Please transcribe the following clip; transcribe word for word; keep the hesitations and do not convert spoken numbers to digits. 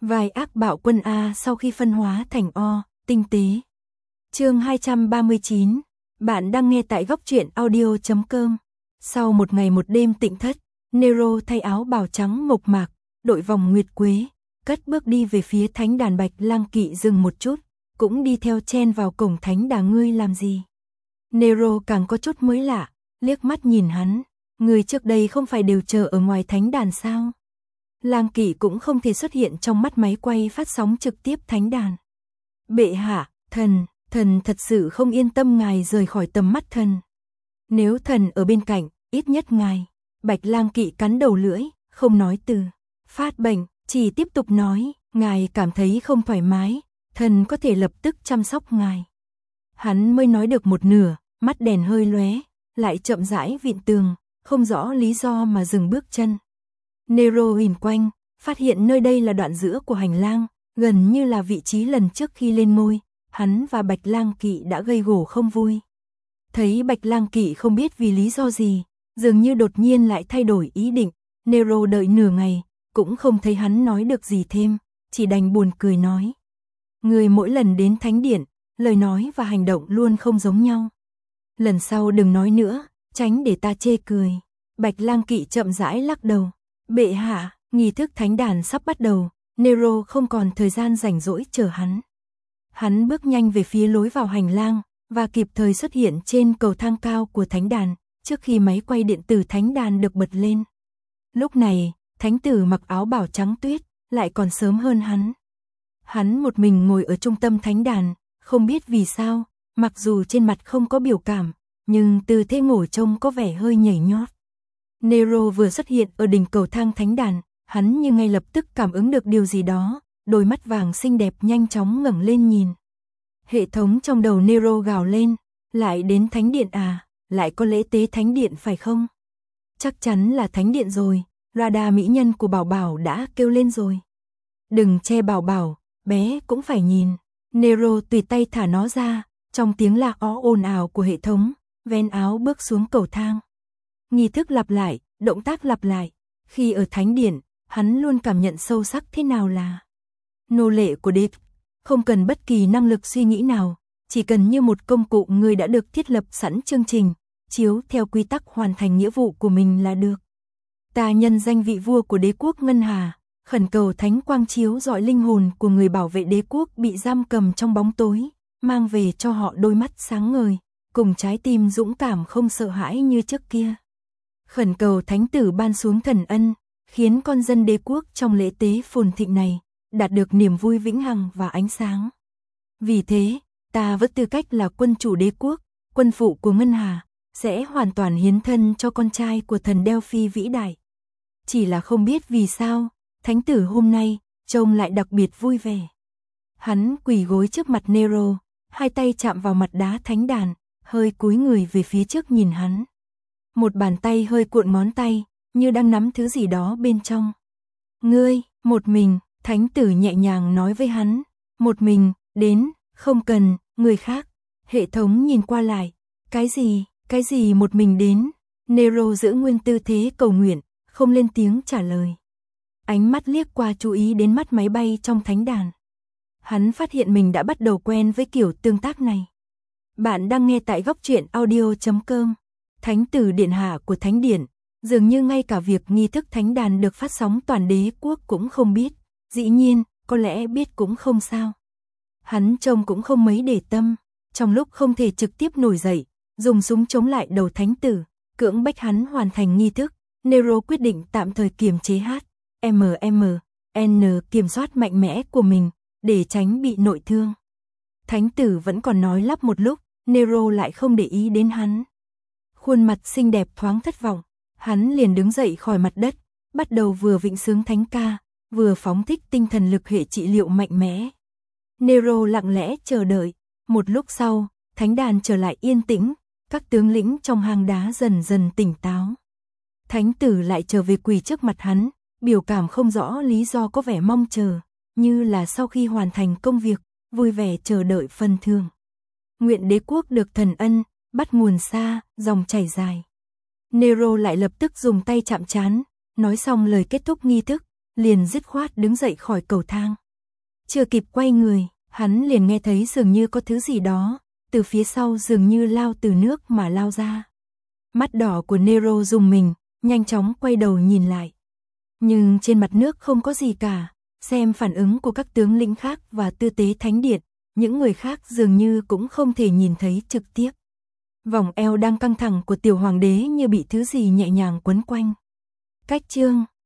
Vài ác bạo quân A sau khi phân hóa thành O, tinh tế. Chương hai trăm ba mươi chín. Bạn đang nghe tại góc truyện audio chấm com. Sau một ngày một đêm tịnh thất, Nero thay áo bào trắng mộc mạc, đội vòng nguyệt quế, cất bước đi về phía thánh đàn. Bạch Lang Kỵ dừng một chút, cũng đi theo chen vào cổng thánh đàn. Ngươi làm gì? Nero càng có chút mới lạ, liếc mắt nhìn hắn. Người trước đây không phải đều chờ ở ngoài thánh đàn sao? Lang Kỵ cũng không thể xuất hiện trong mắt máy quay phát sóng trực tiếp thánh đàn. Bệ hạ, thần, thần thật sự không yên tâm ngài rời khỏi tầm mắt thần. Nếu thần ở bên cạnh, ít nhất ngài. Bạch Lang Kỵ cắn đầu lưỡi, không nói từ. Phát bệnh, chỉ tiếp tục nói, ngài cảm thấy không thoải mái, thần có thể lập tức chăm sóc ngài. Hắn mới nói được một nửa, mắt đèn hơi lóe, lại chậm rãi vịn tường, không rõ lý do mà dừng bước chân. Nero nhìn quanh, phát hiện nơi đây là đoạn giữa của hành lang, gần như là vị trí lần trước khi lên ngôi, hắn và Bạch Lang Kỵ đã gây gổ không vui. Thấy Bạch Lang Kỵ không biết vì lý do gì, dường như đột nhiên lại thay đổi ý định, Nero đợi nửa ngày, cũng không thấy hắn nói được gì thêm, chỉ đành buồn cười nói. Người mỗi lần đến thánh điện, lời nói và hành động luôn không giống nhau. Lần sau đừng nói nữa, tránh để ta chê cười. Bạch Lang Kỵ chậm rãi lắc đầu. Bệ hạ, nghi thức thánh đàn sắp bắt đầu, Nero không còn thời gian rảnh rỗi chờ hắn. Hắn bước nhanh về phía lối vào hành lang, và kịp thời xuất hiện trên cầu thang cao của thánh đàn, trước khi máy quay điện tử thánh đàn được bật lên. Lúc này, thánh tử mặc áo bào trắng tuyết, lại còn sớm hơn hắn. Hắn một mình ngồi ở trung tâm thánh đàn, không biết vì sao, mặc dù trên mặt không có biểu cảm, nhưng tư thế ngồi trông có vẻ hơi nhảy nhót. Nero vừa xuất hiện ở đỉnh cầu thang thánh đàn, hắn như ngay lập tức cảm ứng được điều gì đó, đôi mắt vàng xinh đẹp nhanh chóng ngẩng lên nhìn. Hệ thống trong đầu Nero gào lên, lại đến thánh điện à, lại có lễ tế thánh điện phải không? Chắc chắn là thánh điện rồi, radar mỹ nhân của Bảo Bảo đã kêu lên rồi. Đừng che Bảo Bảo, bé cũng phải nhìn. Nero tùy tay thả nó ra, trong tiếng la ó ồn ào của hệ thống, ven áo bước xuống cầu thang. Nghi thức lặp lại, động tác lặp lại. Khi ở thánh điện, hắn luôn cảm nhận sâu sắc thế nào là nô lệ của đế, không cần bất kỳ năng lực suy nghĩ nào, chỉ cần như một công cụ người đã được thiết lập sẵn chương trình, chiếu theo quy tắc hoàn thành nghĩa vụ của mình là được. Ta nhân danh vị vua của đế quốc Ngân Hà, khẩn cầu thánh quang chiếu rọi linh hồn của người bảo vệ đế quốc bị giam cầm trong bóng tối, mang về cho họ đôi mắt sáng ngời, cùng trái tim dũng cảm không sợ hãi như trước kia. Khẩn cầu thánh tử ban xuống thần ân, khiến con dân đế quốc trong lễ tế phồn thịnh này đạt được niềm vui vĩnh hằng và ánh sáng. Vì thế, ta với tư cách là quân chủ đế quốc, quân phụ của Ngân Hà, sẽ hoàn toàn hiến thân cho con trai của thần Delphi vĩ đại. Chỉ là không biết vì sao, thánh tử hôm nay trông lại đặc biệt vui vẻ. Hắn quỳ gối trước mặt Nero, hai tay chạm vào mặt đá thánh đàn, hơi cúi người về phía trước nhìn hắn. Một bàn tay hơi cuộn ngón tay, như đang nắm thứ gì đó bên trong. Ngươi, một mình, thánh tử nhẹ nhàng nói với hắn. Một mình, đến, không cần, người khác. Hệ thống nhìn qua lại. Cái gì, cái gì một mình đến? Nero giữ nguyên tư thế cầu nguyện, không lên tiếng trả lời. Ánh mắt liếc qua chú ý đến mắt máy bay trong thánh đàn. Hắn phát hiện mình đã bắt đầu quen với kiểu tương tác này. Bạn đang nghe tại góc truyện audio chấm com. Thánh tử điện hạ của thánh điện, dường như ngay cả việc nghi thức thánh đàn được phát sóng toàn đế quốc cũng không biết. Dĩ nhiên, có lẽ biết cũng không sao. Hắn trông cũng không mấy để tâm. Trong lúc không thể trực tiếp nổi dậy, dùng súng chống lại đầu thánh tử, cưỡng bách hắn hoàn thành nghi thức, Nero quyết định tạm thời kiềm chế H M M N kiểm soát mạnh mẽ của mình, để tránh bị nội thương. Thánh tử vẫn còn nói lắp một lúc, Nero lại không để ý đến hắn. Khuôn mặt xinh đẹp thoáng thất vọng, hắn liền đứng dậy khỏi mặt đất, bắt đầu vừa vịnh sướng thánh ca, vừa phóng thích tinh thần lực hệ trị liệu mạnh mẽ. Nero lặng lẽ chờ đợi, một lúc sau, thánh đàn trở lại yên tĩnh, các tướng lĩnh trong hang đá dần dần tỉnh táo. Thánh tử lại trở về quỳ trước mặt hắn, biểu cảm không rõ lý do có vẻ mong chờ, như là sau khi hoàn thành công việc, vui vẻ chờ đợi phần thưởng. Nguyện đế quốc được thần ân, bắt nguồn xa, dòng chảy dài. Nero lại lập tức dùng tay chạm trán, nói xong lời kết thúc nghi thức, liền dứt khoát đứng dậy khỏi cầu thang. Chưa kịp quay người, hắn liền nghe thấy dường như có thứ gì đó, từ phía sau dường như lao từ nước mà lao ra. Mắt đỏ của Nero rùng mình, nhanh chóng quay đầu nhìn lại. Nhưng trên mặt nước không có gì cả, xem phản ứng của các tướng lĩnh khác và tư tế thánh điện, những người khác dường như cũng không thể nhìn thấy trực tiếp. Vòng eo đang căng thẳng của tiểu hoàng đế như bị thứ gì nhẹ nhàng quấn quanh. Cách chương